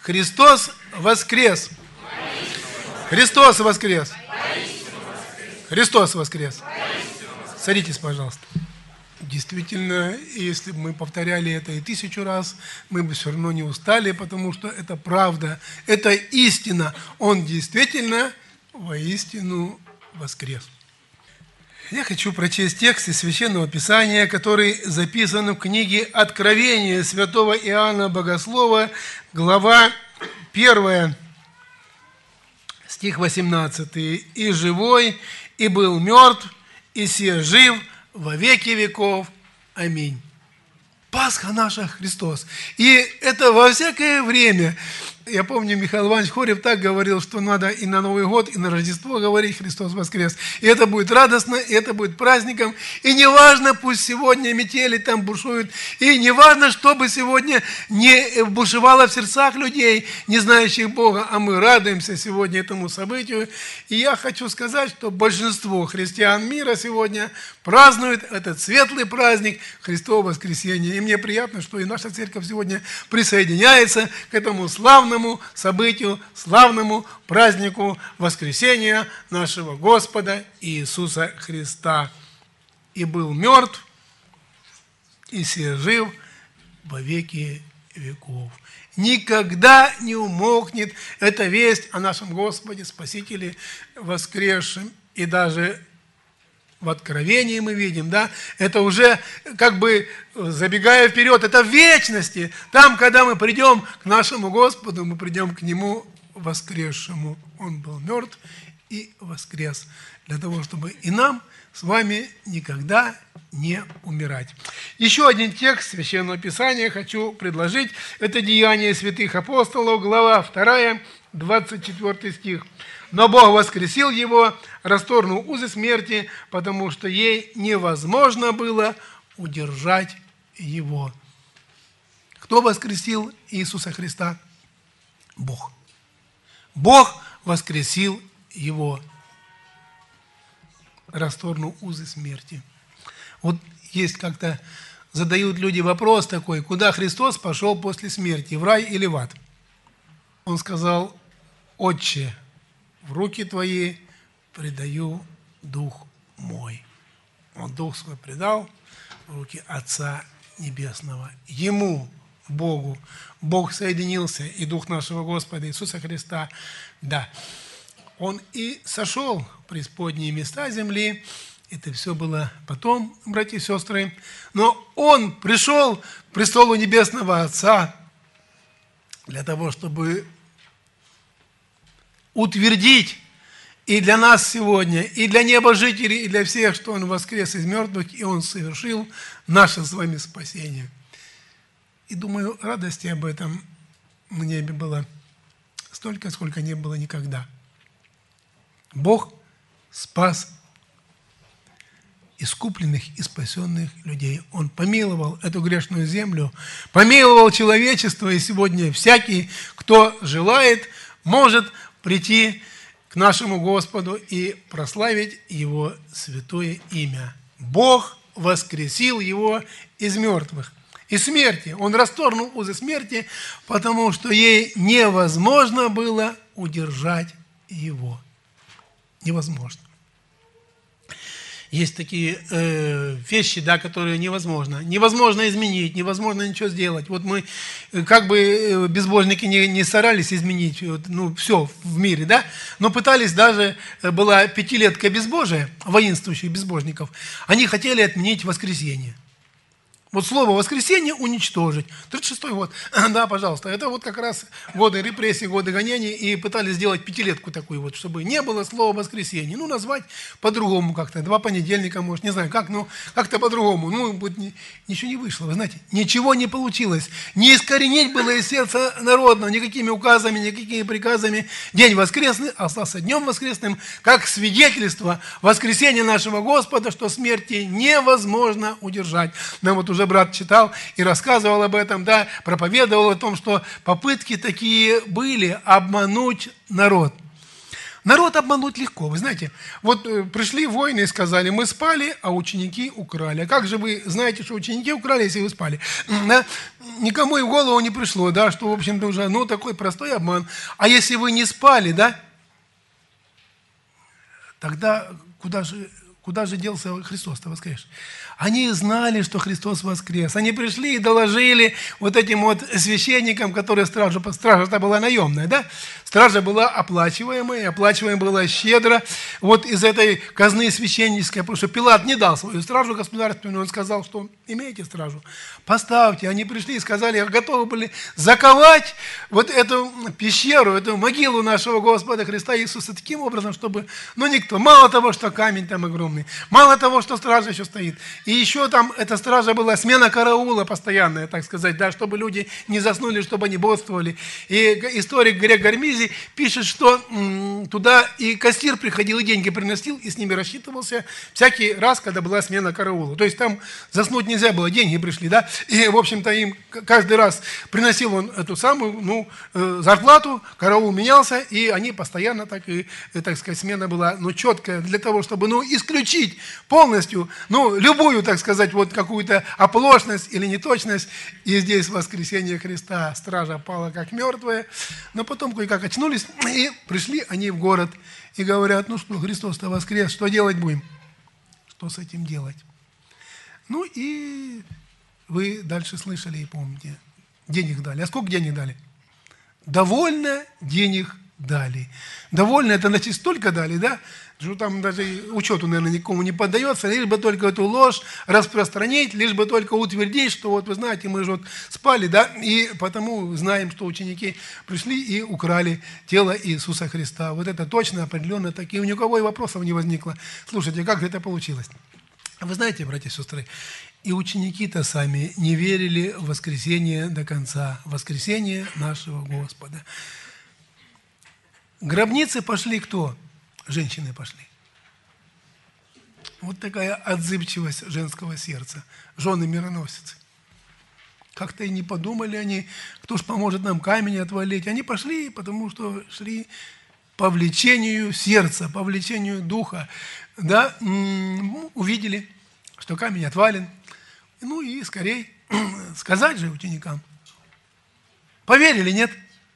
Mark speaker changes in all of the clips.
Speaker 1: Христос воскрес! Христос воскрес! Христос воскрес! Садитесь, пожалуйста. Действительно, если бы мы повторяли это и 1000 раз, мы бы все равно не устали, потому что это правда, это истина. Он действительно воистину воскрес. Я хочу прочесть текст из Священного Писания, который записан в книге Откровения святого Иоанна Богослова, глава 1, стих 18. «И живой, и был мертв, и се жив во веки веков. Аминь». Пасха наша Христос. И это во всякое время. Я помню, Михаил Иванович Хорев так говорил, что надо и на Новый год, и на Рождество говорить «Христос воскрес». И это будет радостно, и это будет праздником. И не важно, пусть сегодня метели там бушуют, и не важно, чтобы сегодня не бушевало в сердцах людей, не знающих Бога, а мы радуемся сегодня этому событию. И я хочу сказать, что большинство христиан мира сегодня празднуют этот светлый праздник Христова воскресения. И мне приятно, что и наша церковь сегодня присоединяется к этому славному событию, славному празднику воскресения нашего Господа Иисуса Христа. И был мертв, и се жив во веки веков. Никогда не умолкнет эта весть о нашем Господе, Спасителе воскресшем. И даже в Откровении мы видим, да, это уже как бы забегая вперед, это в вечности. Там, когда мы придем к нашему Господу, мы придем к Нему воскресшему. Он был мертв и воскрес, для того, чтобы и нам с вами никогда не умирать. Еще один текст Священного Писания хочу предложить. Это Деяния святых апостолов, глава 2, 24 стих. «Но Бог воскресил его, расторгнув узы смерти, потому что ей невозможно было удержать его». Кто воскресил Иисуса Христа? Бог. Бог воскресил его, расторгнув узы смерти. Вот есть как-то задают люди вопрос такой: куда Христос пошел после смерти, в рай или в ад? Он сказал: «Отче, в руки Твои предаю Дух мой». Он Дух свой предал в руки Отца Небесного. Ему, Богу, Бог соединился, и Дух нашего Господа Иисуса Христа, да, Он и сошел в преисподние места земли. Это все было потом, братья и сестры. Но Он пришел к престолу Небесного Отца для того, чтобы утвердить и для нас сегодня, и для небожителей, и для всех, что Он воскрес из мертвых, и Он совершил наше с вами спасение. И думаю, радости об этом в небе было столько, сколько не было никогда. Бог спас искупленных и спасенных людей. Он помиловал эту грешную землю, помиловал человечество, и сегодня всякий, кто желает, может прийти к нашему Господу и прославить Его святое имя. Бог воскресил Его из мертвых, из смерти. Он расторгнул узы смерти, потому что ей невозможно было удержать Его. Невозможно. Есть такие вещи, да, которые невозможно. Невозможно изменить, невозможно ничего сделать. Вот мы, как бы безбожники не старались изменить все в мире, да, но пытались даже, была пятилетка безбожия, воинствующих безбожников, они хотели отменить воскресенье. Вот слово «воскресенье» уничтожить. 36-й год. Да, пожалуйста. Это вот как раз годы репрессий, годы гонений. И пытались сделать пятилетку такую вот, чтобы не было слова «воскресенье». Ну, назвать по-другому как-то. 2 понедельника, может, не знаю как, но как-то по-другому. Ну, ничего не вышло, вы знаете. Ничего не получилось. Не искоренить было из сердца народного никакими указами, никакими приказами. День воскресный остался днем воскресным, как свидетельство воскресения нашего Господа, что смерти невозможно удержать. Нам вот уже брат читал и рассказывал об этом, да, проповедовал о том, что попытки такие были обмануть народ. Народ обмануть легко, вы знаете. Вот пришли воины и сказали, мы спали, а ученики украли. А как же вы знаете, что ученики украли, если вы спали? Да? Никому и в голову не пришло, да, что, в общем-то, уже, ну, такой простой обман. А если вы не спали, да, тогда куда же делся Христос-то воскрес? Они знали, что Христос воскрес. Они пришли и доложили вот этим вот священникам, которые стража-то была наемная, да? Стража была оплачиваемая, оплачиваемая была щедро. Вот из этой казны священнической, потому что Пилат не дал свою стражу государственную, он сказал, что имеете стражу, поставьте. Они пришли и сказали, готовы были заковать вот эту пещеру, эту могилу нашего Господа Христа Иисуса таким образом, чтобы, ну, никто, мало того, что камень там огромный, мало того, что стража еще стоит, и еще там эта стража была, смена караула постоянная, так сказать, да, чтобы люди не заснули, чтобы они бодрствовали. И историк Грег Гармизи пишет, что туда и кассир приходил, и деньги приносил, и с ними рассчитывался всякий раз, когда была смена караула. То есть там заснуть нельзя было, деньги пришли, да, и, в общем-то, им каждый раз приносил он эту самую, ну, зарплату, караул менялся, и они постоянно так и, так сказать, смена была, ну, четкая для того, чтобы, ну, исключить полностью, ну, любую, так сказать, вот какую-то оплошность или неточность. И здесь в воскресенье Христа стража пала как мертвая, но потом кое-как очнулись, и пришли они в город, и говорят, ну что, Христос-то воскрес, что делать будем? Что с этим делать? Ну и вы дальше слышали и помните, денег дали. А сколько денег дали? Довольно денег дали. Довольно, это значит столько дали, да? Что там даже учету, наверное, никому не поддается, лишь бы только эту ложь распространить, лишь бы только утвердить, что вот вы знаете, мы же вот спали, да, и потому знаем, что ученики пришли и украли тело Иисуса Христа. Вот это точно, определенно, так, и ни у кого и вопросов не возникло. Слушайте, как же это получилось? Вы знаете, братья и сестры, и ученики-то сами не верили в воскресение до конца, в воскресение нашего Господа. К гробнице пошли кто? Женщины пошли. Вот такая отзывчивость женского сердца. Жены мироносицы. Как-то и не подумали они, кто ж поможет нам камень отвалить. Они пошли, потому что шли по влечению сердца, по влечению духа. Да, увидели, что камень отвален. Ну и скорее сказать же ученикам. Поверили, нет?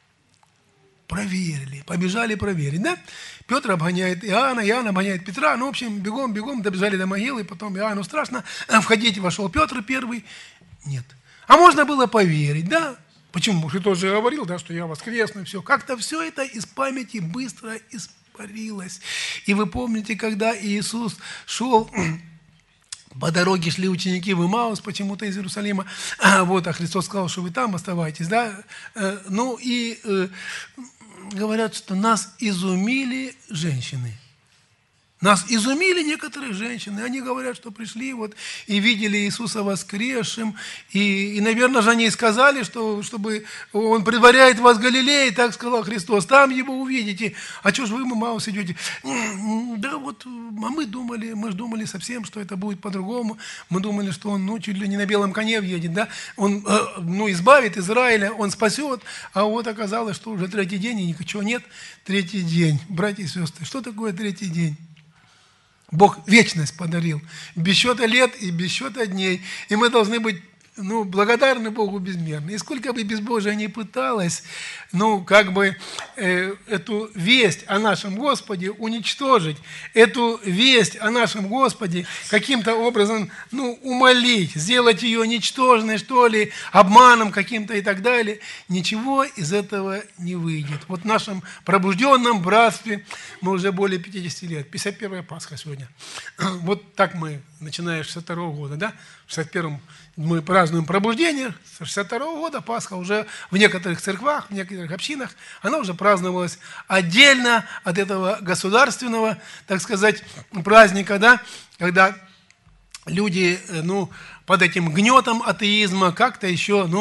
Speaker 1: Проверили, побежали проверить, да? Петр обгоняет Иоанна, Иоанн обгоняет Петра, ну, в общем, бегом добежали до могилы, потом Иоанну страшно, входить вошел Петр первый, нет. А можно было поверить, да? Почему? Христос же говорил, да, что я воскресну, все. Как-то все это из памяти быстро испарилось. И вы помните, когда Иисус шел... По дороге шли ученики в Имаус почему-то из Иерусалима, вот, а Христос сказал, что вы там оставайтесь, да, ну и говорят, что нас изумили женщины. Нас изумили некоторые женщины. Они говорят, что пришли вот и видели Иисуса воскресшим. И наверное же они сказали, что, чтобы Он предваряет вас в Галилее, так сказал Христос, там Его увидите. А что ж вы в Имаус идете? Да вот, а мы же думали совсем, что это будет по-другому. Мы думали, что Он, ну, чуть ли не на белом коне въедет, да? Он, ну, избавит Израиля, Он спасет. А вот оказалось, что уже третий день, и ничего нет. Третий день. Братья и сестры, что такое третий день? Бог вечность подарил, без счета лет и без счета дней. И мы должны быть, ну, благодарны Богу безмерно. И сколько бы безбожие ни пыталось, ну, как бы эту весть о нашем Господе уничтожить, эту весть о нашем Господе каким-то образом, ну, умолить, сделать ее ничтожной, что ли, обманом каким-то и так далее, ничего из этого не выйдет. Вот в нашем пробужденном братстве мы уже более 50 лет, 51-я Пасха сегодня. Вот так мы, начиная с 62-го года, да, в 61-м мы празднуем пробуждение, с 62-го года Пасха уже в некоторых церквах, в некоторых общинах, она уже праздновалась отдельно от этого государственного, так сказать, праздника, да, когда люди, ну, под этим гнетом атеизма как-то еще, ну,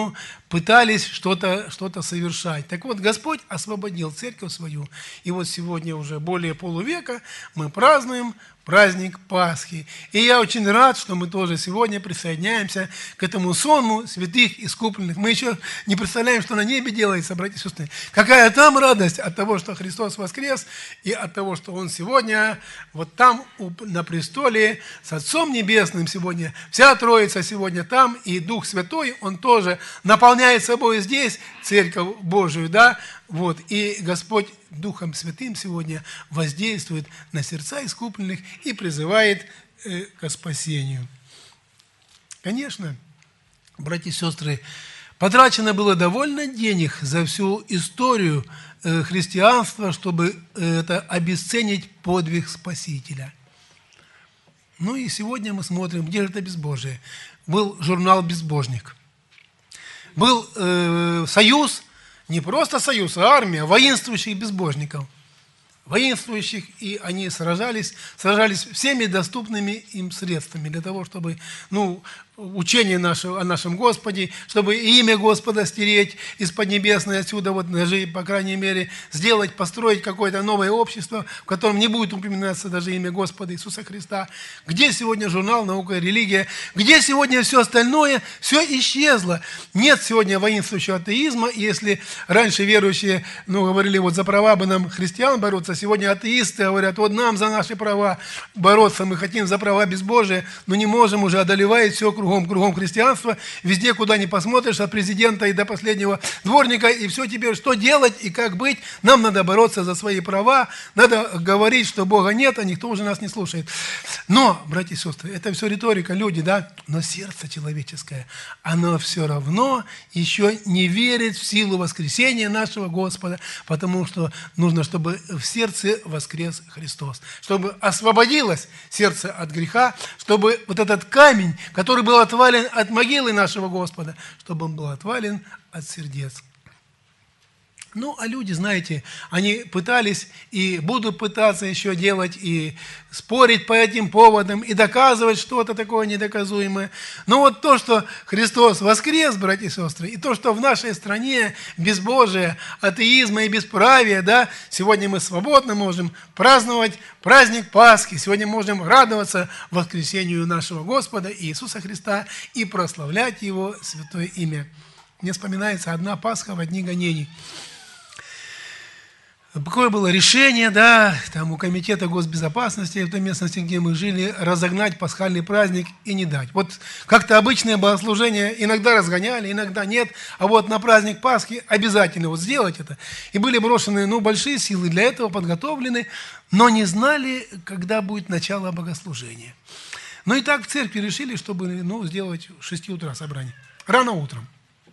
Speaker 1: пытались что-то совершать. Так вот, Господь освободил церковь свою. И вот сегодня уже более полувека мы празднуем праздник Пасхи. И я очень рад, что мы тоже сегодня присоединяемся к этому сонму святых искупленных. Мы еще не представляем, что на небе делается, братья и сестры. Какая там радость от того, что Христос воскрес, и от того, что Он сегодня вот там на престоле с Отцом Небесным сегодня. Вся Троица сегодня там, и Дух Святой, Он тоже наполняет собой здесь Церковь Божию, да, вот, и Господь Духом Святым сегодня воздействует на сердца искупленных и призывает к спасению. Конечно, братья и сестры, потрачено было довольно денег за всю историю христианства, чтобы это обесценить подвиг Спасителя. Ну и сегодня мы смотрим, где же это безбожие. Был журнал «Безбожник». Был союз, не просто союз, а армия воинствующих безбожников. Воинствующих, и они сражались всеми доступными им средствами для того, чтобы, учение наше о нашем Господе, чтобы имя Господа стереть из Поднебесной отсюда, вот даже, по крайней мере, построить какое-то новое общество, в котором не будет упоминаться даже имя Господа Иисуса Христа. Где сегодня журнал «Наука и религия»? Где сегодня все остальное? Все исчезло. Нет сегодня воинствующего атеизма. И если раньше верующие, говорили, вот за права бы нам христиан бороться, сегодня атеисты говорят, вот нам за наши права бороться, мы хотим за права безбожия, но не можем, уже одолевает все кругом христианства, везде, куда ни посмотришь, от президента и до последнего дворника, и все теперь, что делать и как быть, нам надо бороться за свои права, надо говорить, что Бога нет, а никто уже нас не слушает. Но, братья и сестры, это все риторика, люди, да, но сердце человеческое, оно все равно еще не верит в силу воскресения нашего Господа, потому что нужно, чтобы в сердце воскрес Христос, чтобы освободилось сердце от греха, чтобы вот этот камень, который был отвален от могилы нашего Господа, чтобы он был отвален от сердец. А люди, знаете, они пытались и будут пытаться еще делать, и спорить по этим поводам, и доказывать что-то такое недоказуемое. Но вот то, что Христос воскрес, братья и сестры, и то, что в нашей стране безбожие, атеизма и бесправия, да, сегодня мы свободно можем праздновать праздник Пасхи, сегодня можем радоваться воскресению нашего Господа Иисуса Христа и прославлять Его святое имя. Мне вспоминается одна Пасха в дни гонений. Какое было решение, да, там у комитета госбезопасности в той местности, где мы жили, разогнать пасхальный праздник и не дать. Вот как-то обычное богослужение иногда разгоняли, иногда нет, а вот на праздник Пасхи обязательно вот сделать это. И были брошены, большие силы для этого, подготовлены, но не знали, когда будет начало богослужения. И так в церкви решили, чтобы, сделать в 6 утра собрание. Рано утром.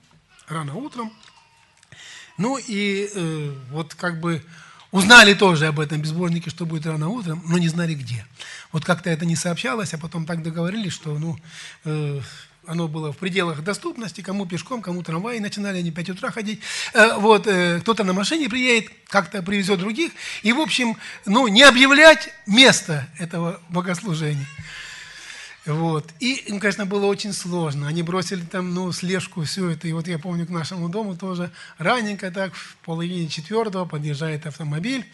Speaker 1: Вот как бы узнали тоже об этом безбожники, что будет рано утром, но не знали где. Вот как-то это не сообщалось, а потом так договорились, что оно было в пределах доступности, кому пешком, кому трамвай, начинали они в 5 утра ходить. Кто-то на машине приедет, как-то привезет других, и, в общем, не объявлять место этого богослужения. И им, конечно, было очень сложно. Они бросили там, слежку, все это. И вот я помню, к нашему дому тоже раненько, так, в половине 4 подъезжает автомобиль,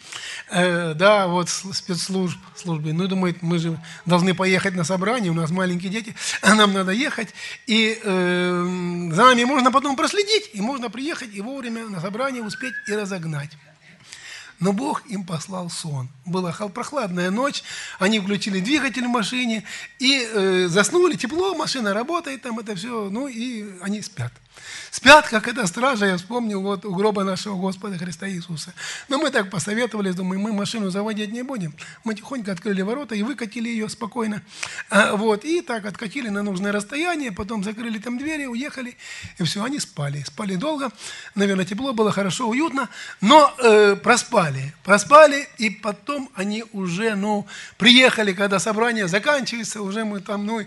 Speaker 1: спецслужбы. Думает, мы же должны поехать на собрание, у нас маленькие дети, а нам надо ехать. И за нами можно потом проследить, и можно приехать и вовремя на собрание успеть и разогнать. Но Бог им послал сон. Была прохладная ночь, они включили двигатель в машине и заснули, тепло, машина работает, там это все, и они спят. Спят, как эта стража, я вспомнил, у гроба нашего Господа Христа Иисуса. Но мы так посоветовались, думаем, мы машину заводить не будем. Мы тихонько открыли ворота и выкатили ее спокойно. И так откатили на нужное расстояние, потом закрыли там двери, уехали, и все, они спали. Спали долго, наверное, тепло было, хорошо, уютно, но проспали, и потом они уже, приехали, когда собрание заканчивается, уже мы там,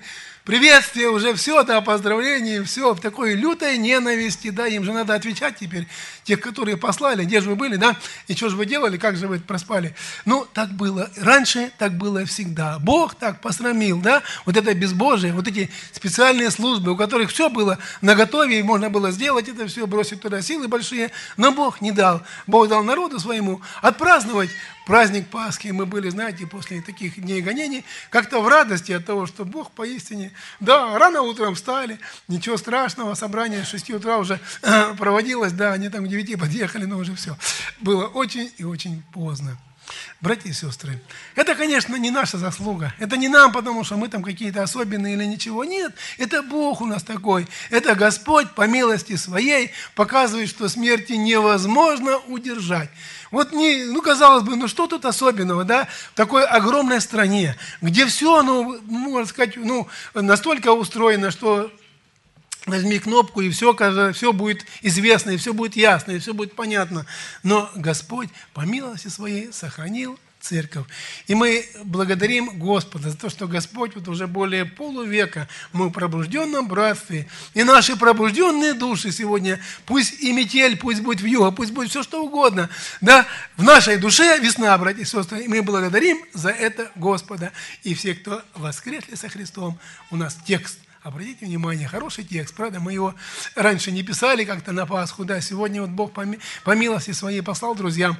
Speaker 1: приветствие, уже все, да, поздравления, все в такой лютой ненависти, да, им же надо отвечать теперь, тех, которые послали, где же вы были, да, и что же вы делали, как же вы проспали. Ну, так было раньше, так было всегда. Бог так посрамил, да, вот это безбожие, вот эти специальные службы, у которых все было наготове, и можно было сделать это все, бросить туда силы большие, но Бог не дал. Бог дал народу своему отпраздновать праздник Пасхи. Мы были, знаете, после таких дней гонений, как-то в радости от того, что Бог поистине, да, рано утром встали, ничего страшного, собрание с 6 утра уже проводилось, да, они там к 9 подъехали, но уже все. Было очень и очень поздно. Братья и сестры, это, конечно, не наша заслуга. Это не нам, потому что мы там какие-то особенные или ничего. Нет, это Бог у нас такой. Это Господь по милости своей показывает, что смерти невозможно удержать. Вот, казалось бы, что тут особенного, да, в такой огромной стране, где все, можно сказать, настолько устроено, что возьми кнопку, и все будет известно, и все будет ясно, и все будет понятно. Но Господь по милости своей сохранил церковь. И мы благодарим Господа за то, что Господь вот уже более полувека мы в пробужденном братстве. И наши пробужденные души сегодня, пусть и метель, пусть будет вьюга, пусть будет все что угодно, да, в нашей душе весна, братья и сестры. И мы благодарим за это Господа. И все, кто воскресли со Христом, у нас текст. Обратите внимание, хороший текст, правда, мы его раньше не писали как-то на Пасху, да, сегодня вот Бог по милости своей послал друзьям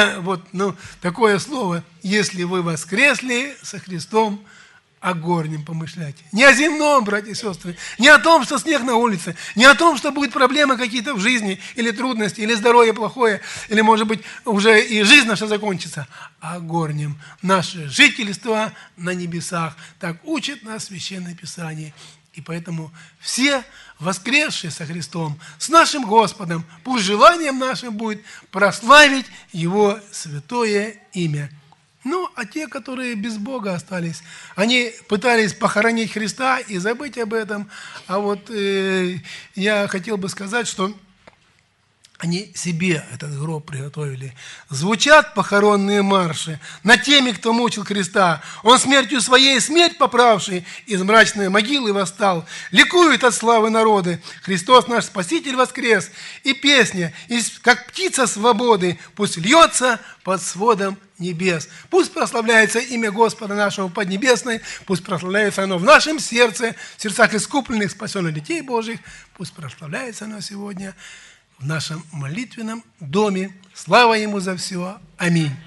Speaker 1: такое слово: если вы воскресли со Христом, о горнем помышляйте. Не о земном, братья и сестры, не о том, что снег на улице, не о том, что будут проблемы какие-то в жизни, или трудности, или здоровье плохое, или, может быть, уже и жизнь наша закончится, а о горнем. Наше жительство на небесах. Так учит нас Священное Писание. И поэтому все воскресшие со Христом, с нашим Господом, пусть желанием нашим будет прославить Его святое имя. А те, которые без Бога остались, они пытались похоронить Христа и забыть об этом. А вот я хотел бы сказать, что они себе этот гроб приготовили. Звучат похоронные марши над теми, кто мучил Христа. Он смертью своей смерть поправший, из мрачной могилы восстал. Ликуют от славы народы. Христос наш Спаситель воскрес. И песня, как птица свободы, пусть льется под сводом небес. Пусть прославляется имя Господа нашего поднебесной, пусть прославляется оно в нашем сердце, в сердцах искупленных, спасенных детей Божьих. Пусть прославляется оно сегодня в нашем молитвенном доме. Слава Ему за все. Аминь.